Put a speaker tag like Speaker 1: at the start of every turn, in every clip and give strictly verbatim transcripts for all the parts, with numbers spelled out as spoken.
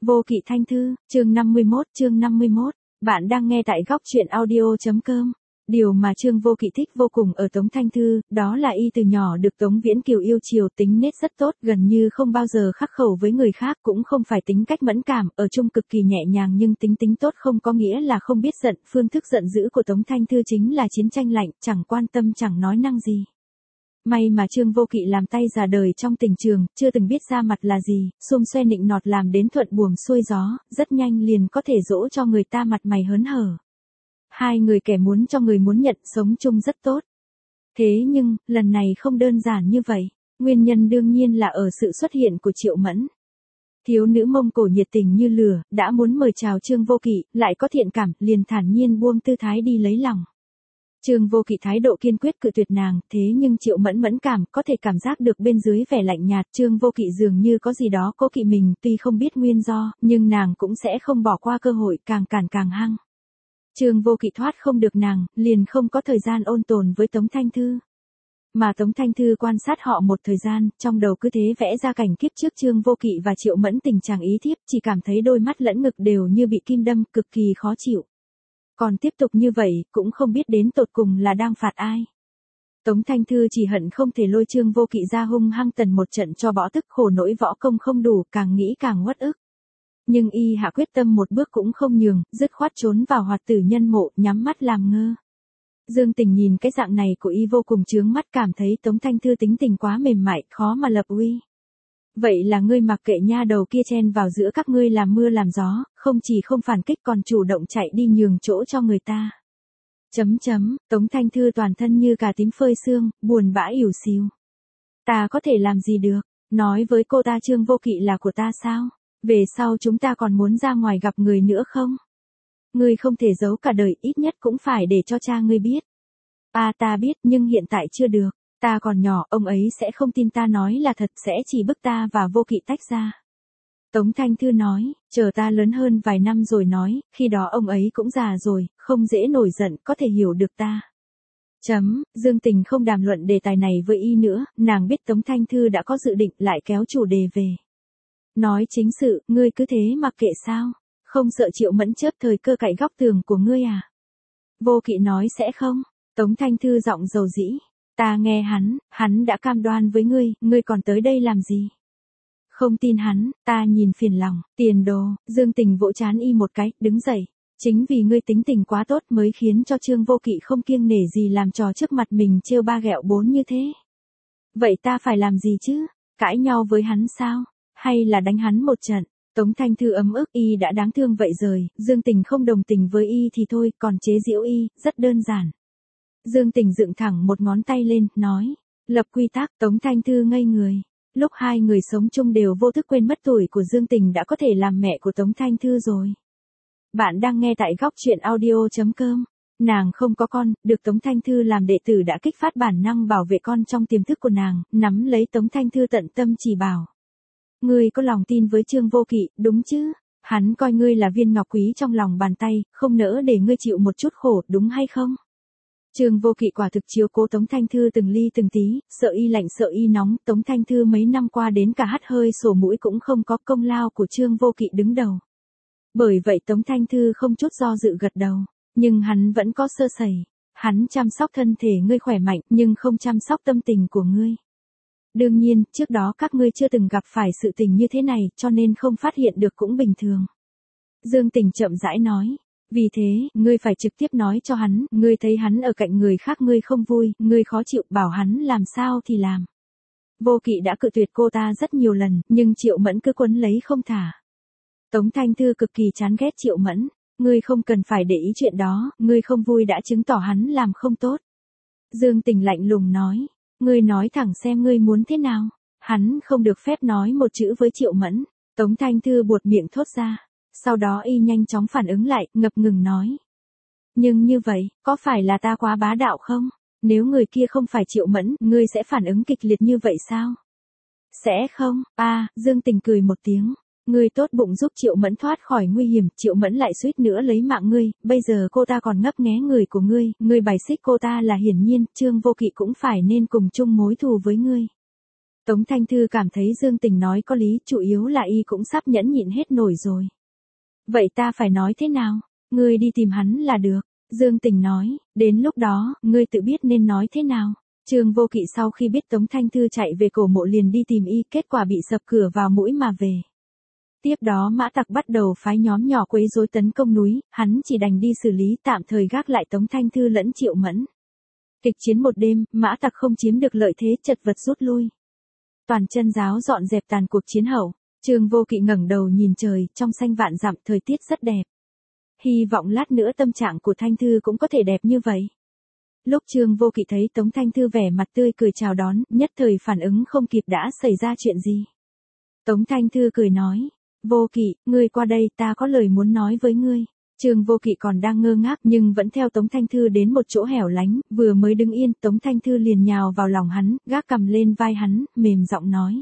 Speaker 1: Vô Kỵ Thanh Thư, chương năm mươi mốt, chương năm mươi mốt. Bạn đang nghe tại góc truyện audio chấm com. Điều mà Trương Vô Kỵ thích vô cùng ở Tống Thanh Thư, đó là y từ nhỏ được Tống Viễn Kiều yêu chiều, tính nết rất tốt, gần như không bao giờ khắc khẩu với người khác, cũng không phải tính cách mẫn cảm, ở chung cực kỳ nhẹ nhàng, nhưng tính tính tốt không có nghĩa là không biết giận. Phương thức giận dữ của Tống Thanh Thư chính là chiến tranh lạnh, chẳng quan tâm chẳng nói năng gì. May mà Trương Vô Kỵ làm tay già đời trong tình trường, chưa từng biết ra mặt là gì, xum xoe nịnh nọt làm đến thuận buồm xuôi gió, rất nhanh liền có thể dỗ cho người ta mặt mày hớn hở. Hai người kẻ muốn cho người muốn nhận sống chung rất tốt. Thế nhưng, lần này không đơn giản như vậy, nguyên nhân đương nhiên là ở sự xuất hiện của Triệu Mẫn. Thiếu nữ Mông Cổ nhiệt tình như lửa, đã muốn mời chào Trương Vô Kỵ, lại có thiện cảm, liền thản nhiên buông tư thái đi lấy lòng. Trương Vô Kỵ thái độ kiên quyết cự tuyệt nàng, thế nhưng Triệu Mẫn mẫn cảm, có thể cảm giác được bên dưới vẻ lạnh nhạt, Trương Vô Kỵ dường như có gì đó cố kỵ mình, tuy không biết nguyên do, nhưng nàng cũng sẽ không bỏ qua cơ hội, càng cản càng hăng. Trương Vô Kỵ thoát không được nàng, liền không có thời gian ôn tồn với Tống Thanh Thư. Mà Tống Thanh Thư quan sát họ một thời gian, trong đầu cứ thế vẽ ra cảnh kiếp trước Trương Vô Kỵ và Triệu Mẫn tình trạng ý thiếp, chỉ cảm thấy đôi mắt lẫn ngực đều như bị kim đâm, cực kỳ khó chịu. Còn tiếp tục như vậy, cũng không biết đến tột cùng là đang phạt ai. Tống Thanh Thư chỉ hận không thể lôi Trương Vô Kỵ ra hung hăng tần một trận cho bỏ tức, khổ nỗi võ công không đủ, càng nghĩ càng uất ức. Nhưng y hạ quyết tâm một bước cũng không nhường, dứt khoát trốn vào hoạt tử nhân mộ, nhắm mắt làm ngơ. Dương Tình nhìn cái dạng này của y vô cùng chướng mắt, cảm thấy Tống Thanh Thư tính tình quá mềm mại, khó mà lập uy. Vậy là ngươi mặc kệ nha đầu kia chen vào giữa các ngươi làm mưa làm gió, không chỉ không phản kích còn chủ động chạy đi nhường chỗ cho người ta. Chấm chấm, Tống Thanh Thư toàn thân như gà tím phơi sương, buồn bã ỉu xìu. Ta có thể làm gì được, nói với cô ta Trương Vô Kỵ là của ta sao? Về sau chúng ta còn muốn ra ngoài gặp người nữa không? Ngươi không thể giấu cả đời, ít nhất cũng phải để cho cha ngươi biết. À ta biết, nhưng hiện tại chưa được. Ta còn nhỏ, ông ấy sẽ không tin ta nói là thật, sẽ chỉ bức ta và Vô Kỵ tách ra. Tống Thanh Thư nói, chờ ta lớn hơn vài năm rồi nói, khi đó ông ấy cũng già rồi, không dễ nổi giận, có thể hiểu được ta. Chấm, Dương Tình không đàm luận đề tài này với y nữa, nàng biết Tống Thanh Thư đã có dự định, lại kéo chủ đề về. Nói chính sự, ngươi cứ thế mặc kệ sao? Không sợ Triệu Mẫn chớp thời cơ cạy góc tường của ngươi à? Vô Kỵ nói sẽ không. Tống Thanh Thư giọng dầu dĩ. Ta nghe hắn, hắn đã cam đoan với ngươi, ngươi còn tới đây làm gì? Không tin hắn, ta nhìn phiền lòng, tiền đồ. Dương Tình vỗ trán y một cái, đứng dậy. Chính vì ngươi tính tình quá tốt mới khiến cho Trương Vô Kỵ không kiêng nể gì làm trò trước mặt mình trêu ba ghẹo bốn như thế. Vậy ta phải làm gì chứ? Cãi nhau với hắn sao? Hay là đánh hắn một trận? Tống Thanh Thư ấm ức, y đã đáng thương vậy rồi, Dương Tình không đồng tình với y thì thôi, còn chế giễu y, rất đơn giản. Dương Tình dựng thẳng một ngón tay lên, nói, lập quy tắc. Tống Thanh Thư ngây người. Lúc hai người sống chung đều vô thức quên mất tuổi của Dương Tình đã có thể làm mẹ của Tống Thanh Thư rồi. Bạn đang nghe tại góc truyện audio chấm com. Nàng không có con, được Tống Thanh Thư làm đệ tử đã kích phát bản năng bảo vệ con trong tiềm thức của nàng, nắm lấy Tống Thanh Thư tận tâm chỉ bảo. Ngươi có lòng tin với Trương Vô Kỵ, đúng chứ? Hắn coi ngươi là viên ngọc quý trong lòng bàn tay, không nỡ để ngươi chịu một chút khổ, đúng hay không? Trương Vô Kỵ quả thực chiếu cố Tống Thanh Thư từng ly từng tí, sợ y lạnh sợ y nóng, Tống Thanh Thư mấy năm qua đến cả hắt hơi sổ mũi cũng không có, công lao của Trương Vô Kỵ đứng đầu. Bởi vậy Tống Thanh Thư không chút do dự gật đầu, nhưng hắn vẫn có sơ sẩy. Hắn chăm sóc thân thể ngươi khỏe mạnh, nhưng không chăm sóc tâm tình của ngươi. Đương nhiên, trước đó các ngươi chưa từng gặp phải sự tình như thế này, cho nên không phát hiện được cũng bình thường. Dương Tình chậm rãi nói, vì thế, ngươi phải trực tiếp nói cho hắn, ngươi thấy hắn ở cạnh người khác ngươi không vui, ngươi khó chịu, bảo hắn làm sao thì làm. Vô Kỵ đã cự tuyệt cô ta rất nhiều lần, nhưng Triệu Mẫn cứ quấn lấy không thả. Tống Thanh Thư cực kỳ chán ghét Triệu Mẫn, ngươi không cần phải để ý chuyện đó, ngươi không vui đã chứng tỏ hắn làm không tốt. Dương Tình lạnh lùng nói. Ngươi nói thẳng xem ngươi muốn thế nào. Hắn không được phép nói một chữ với Triệu Mẫn. Tống Thanh Thư buột miệng thốt ra. Sau đó y nhanh chóng phản ứng lại, ngập ngừng nói. Nhưng như vậy, có phải là ta quá bá đạo không? Nếu người kia không phải Triệu Mẫn, ngươi sẽ phản ứng kịch liệt như vậy sao? Sẽ không, à, Dương Tình cười một tiếng. Ngươi tốt bụng giúp Triệu Mẫn thoát khỏi nguy hiểm, Triệu Mẫn lại suýt nữa lấy mạng ngươi, bây giờ cô ta còn ngấp nghé người của ngươi, ngươi bài xích cô ta là hiển nhiên, Trương Vô Kỵ cũng phải nên cùng chung mối thù với ngươi. Tống Thanh Thư cảm thấy Dương Tình nói có lý, chủ yếu là y cũng sắp nhẫn nhịn hết nổi rồi. Vậy ta phải nói thế nào? Ngươi đi tìm hắn là được. Dương Tình nói, đến lúc đó, ngươi tự biết nên nói thế nào. Trương Vô Kỵ sau khi biết Tống Thanh Thư chạy về cổ mộ liền đi tìm y, kết quả bị sập cửa vào mũi mà về. Tiếp đó Mã Tặc bắt đầu phái nhóm nhỏ quấy rối tấn công núi, hắn chỉ đành đi xử lý tạm thời gác lại Tống Thanh Thư lẫn Triệu Mẫn. Kịch chiến một đêm, Mã Tặc không chiếm được lợi thế, chật vật rút lui. Toàn chân giáo dọn dẹp tàn cuộc chiến hậu, Trương Vô Kỵ ngẩng đầu nhìn trời, trong xanh vạn dặm thời tiết rất đẹp. Hy vọng lát nữa tâm trạng của Thanh Thư cũng có thể đẹp như vậy. Lúc Trương Vô Kỵ thấy Tống Thanh Thư vẻ mặt tươi cười chào đón, nhất thời phản ứng không kịp đã xảy ra chuyện gì. Tống Thanh Thư cười nói, Vô Kỵ, ngươi qua đây, ta có lời muốn nói với ngươi. Trương Vô Kỵ còn đang ngơ ngác nhưng vẫn theo Tống Thanh Thư đến một chỗ hẻo lánh, vừa mới đứng yên, Tống Thanh Thư liền nhào vào lòng hắn, gác cầm lên vai hắn, mềm giọng nói.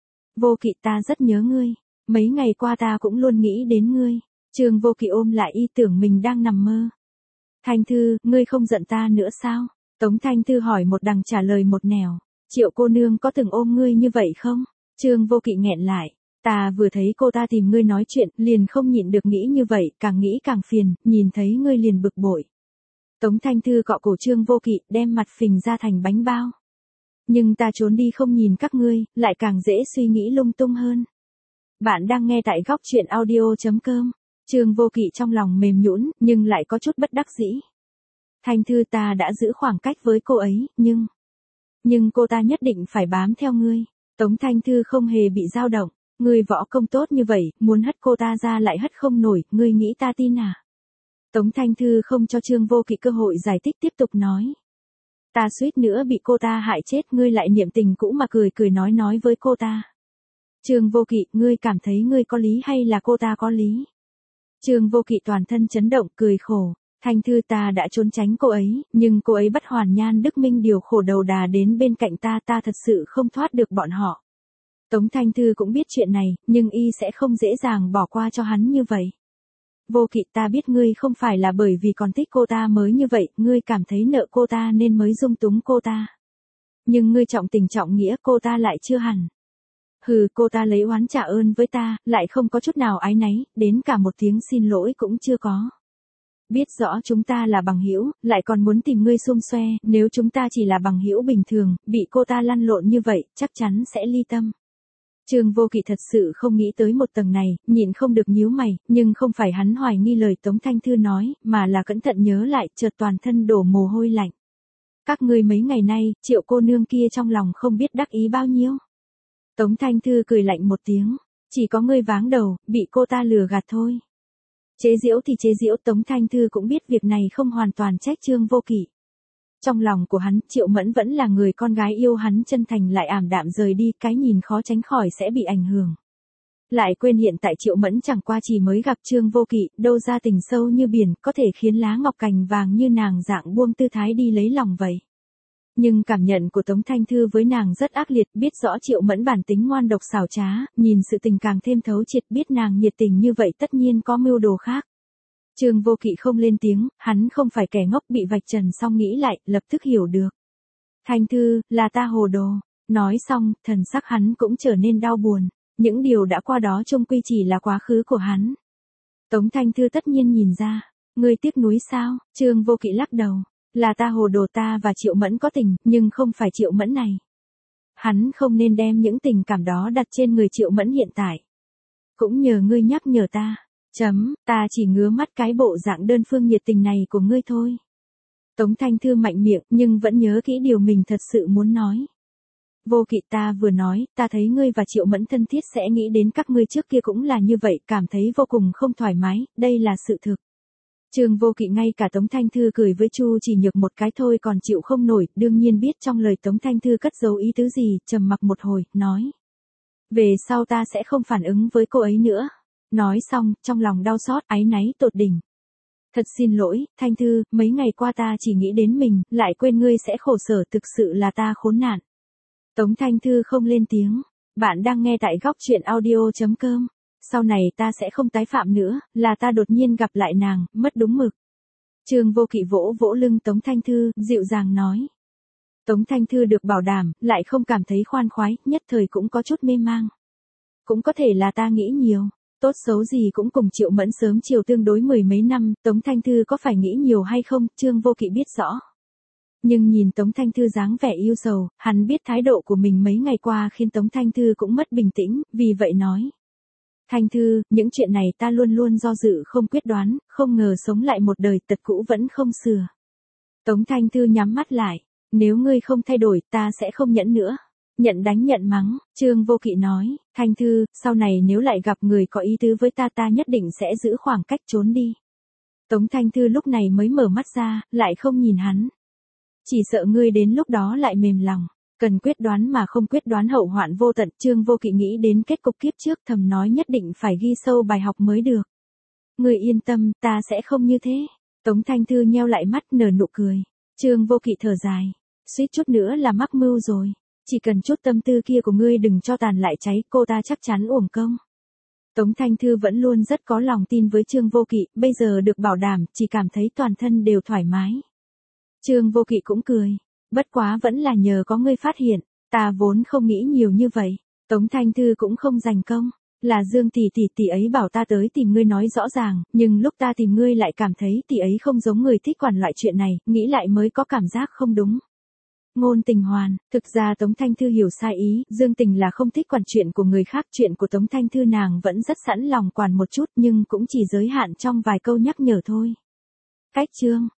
Speaker 1: Vô Kỵ, ta rất nhớ ngươi, mấy ngày qua ta cũng luôn nghĩ đến ngươi. Trương Vô Kỵ ôm lại y tưởng mình đang nằm mơ. Thanh Thư, ngươi không giận ta nữa sao? Tống Thanh Thư hỏi một đằng trả lời một nẻo. Triệu cô nương có từng ôm ngươi như vậy không? Trương Vô Kỵ nghẹn lại. Ta vừa thấy cô ta tìm ngươi nói chuyện, liền không nhịn được nghĩ như vậy, càng nghĩ càng phiền, nhìn thấy ngươi liền bực bội. Tống Thanh Thư cọ cổ Trương Vô Kỵ, đem mặt phình ra thành bánh bao. Nhưng ta trốn đi không nhìn các ngươi, lại càng dễ suy nghĩ lung tung hơn. Bạn đang nghe tại góc truyện audio chấm com. Trương Vô Kỵ trong lòng mềm nhũn, nhưng lại có chút bất đắc dĩ. Thanh Thư, ta đã giữ khoảng cách với cô ấy, nhưng... Nhưng cô ta nhất định phải bám theo ngươi. Tống Thanh Thư không hề bị dao động. Ngươi võ công tốt như vậy, muốn hất cô ta ra lại hất không nổi, ngươi nghĩ ta tin à? Tống Thanh Thư không cho Trương Vô Kỵ cơ hội giải thích, tiếp tục nói. Ta suýt nữa bị cô ta hại chết, ngươi lại niệm tình cũ mà cười cười nói nói với cô ta. Trương Vô Kỵ, ngươi cảm thấy ngươi có lý hay là cô ta có lý? Trương Vô Kỵ toàn thân chấn động, cười khổ. Thanh Thư, ta đã trốn tránh cô ấy, nhưng cô ấy bắt Hoàn Nhan Đức Minh điều khổ đầu đà đến bên cạnh ta, ta thật sự không thoát được bọn họ. Tống Thanh Thư cũng biết chuyện này, nhưng y sẽ không dễ dàng bỏ qua cho hắn như vậy. Vô Kỵ, ta biết ngươi không phải là bởi vì còn thích cô ta mới như vậy, ngươi cảm thấy nợ cô ta nên mới dung túng cô ta. Nhưng ngươi trọng tình trọng nghĩa, cô ta lại chưa hẳn. Hừ, cô ta lấy oán trả ơn với ta, lại không có chút nào áy náy, đến cả một tiếng xin lỗi cũng chưa có. Biết rõ chúng ta là bằng hữu, lại còn muốn tìm ngươi xum xoe, nếu chúng ta chỉ là bằng hữu bình thường, bị cô ta lăn lộn như vậy, chắc chắn sẽ ly tâm. Trương Vô Kỵ thật sự không nghĩ tới một tầng này, nhịn không được nhíu mày, nhưng không phải hắn hoài nghi lời Tống Thanh Thư nói, mà là cẩn thận nhớ lại, chợt toàn thân đổ mồ hôi lạnh. Các ngươi mấy ngày nay, Triệu cô nương kia trong lòng không biết đắc ý bao nhiêu. Tống Thanh Thư cười lạnh một tiếng, chỉ có ngươi váng đầu, bị cô ta lừa gạt thôi. Chế giễu thì chế giễu, Tống Thanh Thư cũng biết việc này không hoàn toàn trách Trương Vô Kỵ. Trong lòng của hắn, Triệu Mẫn vẫn là người con gái yêu hắn chân thành lại ảm đạm rời đi, cái nhìn khó tránh khỏi sẽ bị ảnh hưởng. Lại quên hiện tại Triệu Mẫn chẳng qua chỉ mới gặp Trương Vô Kỵ, đâu ra tình sâu như biển, có thể khiến lá ngọc cành vàng như nàng dạng buông tư thái đi lấy lòng vậy. Nhưng cảm nhận của Tống Thanh Thư với nàng rất ác liệt, biết rõ Triệu Mẫn bản tính ngoan độc xảo trá, nhìn sự tình càng thêm thấu triệt, biết nàng nhiệt tình như vậy tất nhiên có mưu đồ khác. Trương Vô Kỵ không lên tiếng, hắn không phải kẻ ngốc, bị vạch trần xong nghĩ lại, lập tức hiểu được. Thanh Thư, là ta hồ đồ. Nói xong, thần sắc hắn cũng trở nên đau buồn. Những điều đã qua đó chung quy chỉ là quá khứ của hắn. Tống Thanh Thư tất nhiên nhìn ra. Ngươi tiếc nuối sao? Trương Vô Kỵ lắc đầu. Là ta hồ đồ, ta và Triệu Mẫn có tình, nhưng không phải Triệu Mẫn này. Hắn không nên đem những tình cảm đó đặt trên người Triệu Mẫn hiện tại. Cũng nhờ ngươi nhắc nhở ta. Chấm, ta chỉ ngứa mắt cái bộ dạng đơn phương nhiệt tình này của ngươi thôi. Tống Thanh Thư mạnh miệng, nhưng vẫn nhớ kỹ điều mình thật sự muốn nói. Vô Kỵ, ta vừa nói, ta thấy ngươi và Triệu Mẫn thân thiết sẽ nghĩ đến các ngươi trước kia cũng là như vậy, cảm thấy vô cùng không thoải mái, đây là sự thực. Trương Vô Kỵ ngay cả Tống Thanh Thư cười với Chu Chỉ Nhược một cái thôi còn chịu không nổi, đương nhiên biết trong lời Tống Thanh Thư cất giấu ý tứ gì, trầm mặc một hồi, nói. Về sau ta sẽ không phản ứng với cô ấy nữa. Nói xong, trong lòng đau xót, áy náy tột đỉnh. Thật xin lỗi, Thanh Thư, mấy ngày qua ta chỉ nghĩ đến mình, lại quên ngươi sẽ khổ sở, thực sự là ta khốn nạn. Tống Thanh Thư không lên tiếng. Bạn đang nghe tại góc truyện audio chấm com. Sau này ta sẽ không tái phạm nữa, là ta đột nhiên gặp lại nàng, mất đúng mực. Trương Vô Kỵ vỗ vỗ lưng Tống Thanh Thư, dịu dàng nói. Tống Thanh Thư được bảo đảm, lại không cảm thấy khoan khoái, nhất thời cũng có chút mê mang. Cũng có thể là ta nghĩ nhiều, tốt xấu gì cũng cùng Triệu Mẫn sớm chiều tương đối mười mấy năm, Tống Thanh Thư có phải nghĩ nhiều hay không, Trương Vô Kỵ biết rõ. Nhưng nhìn Tống Thanh Thư dáng vẻ yêu sầu, hắn biết thái độ của mình mấy ngày qua khiến Tống Thanh Thư cũng mất bình tĩnh, vì vậy nói. Thanh Thư, những chuyện này ta luôn luôn do dự không quyết đoán, không ngờ sống lại một đời tật cũ vẫn không sửa. Tống Thanh Thư nhắm mắt lại, nếu ngươi không thay đổi ta sẽ không nhẫn nữa. Nhận đánh nhận mắng, Trương Vô Kỵ nói, Thanh Thư, sau này nếu lại gặp người có ý tứ với ta ta nhất định sẽ giữ khoảng cách trốn đi. Tống Thanh Thư lúc này mới mở mắt ra, lại không nhìn hắn. Chỉ sợ ngươi đến lúc đó lại mềm lòng, cần quyết đoán mà không quyết đoán hậu hoạn vô tận. Trương Vô Kỵ nghĩ đến kết cục kiếp trước thầm nói nhất định phải ghi sâu bài học mới được. Ngươi yên tâm, ta sẽ không như thế. Tống Thanh Thư nheo lại mắt nở nụ cười. Trương Vô Kỵ thở dài, suýt chút nữa là mắc mưu rồi. Chỉ cần chút tâm tư kia của ngươi đừng cho tàn lại cháy, cô ta chắc chắn uổng công. Tống Thanh Thư vẫn luôn rất có lòng tin với Trương Vô Kỵ, bây giờ được bảo đảm, chỉ cảm thấy toàn thân đều thoải mái. Trương Vô Kỵ cũng cười, bất quá vẫn là nhờ có ngươi phát hiện, ta vốn không nghĩ nhiều như vậy. Tống Thanh Thư cũng không giành công, là Dương tỷ tỷ tỷ ấy bảo ta tới tìm ngươi nói rõ ràng, nhưng lúc ta tìm ngươi lại cảm thấy tỷ ấy không giống người thích quản loại chuyện này, nghĩ lại mới có cảm giác không đúng. Ngôn Tình Hoàn, thực ra Tống Thanh Thư hiểu sai ý, Dương Tình là không thích quản chuyện của người khác, chuyện của Tống Thanh Thư nàng vẫn rất sẵn lòng quản một chút nhưng cũng chỉ giới hạn trong vài câu nhắc nhở thôi. Cách chương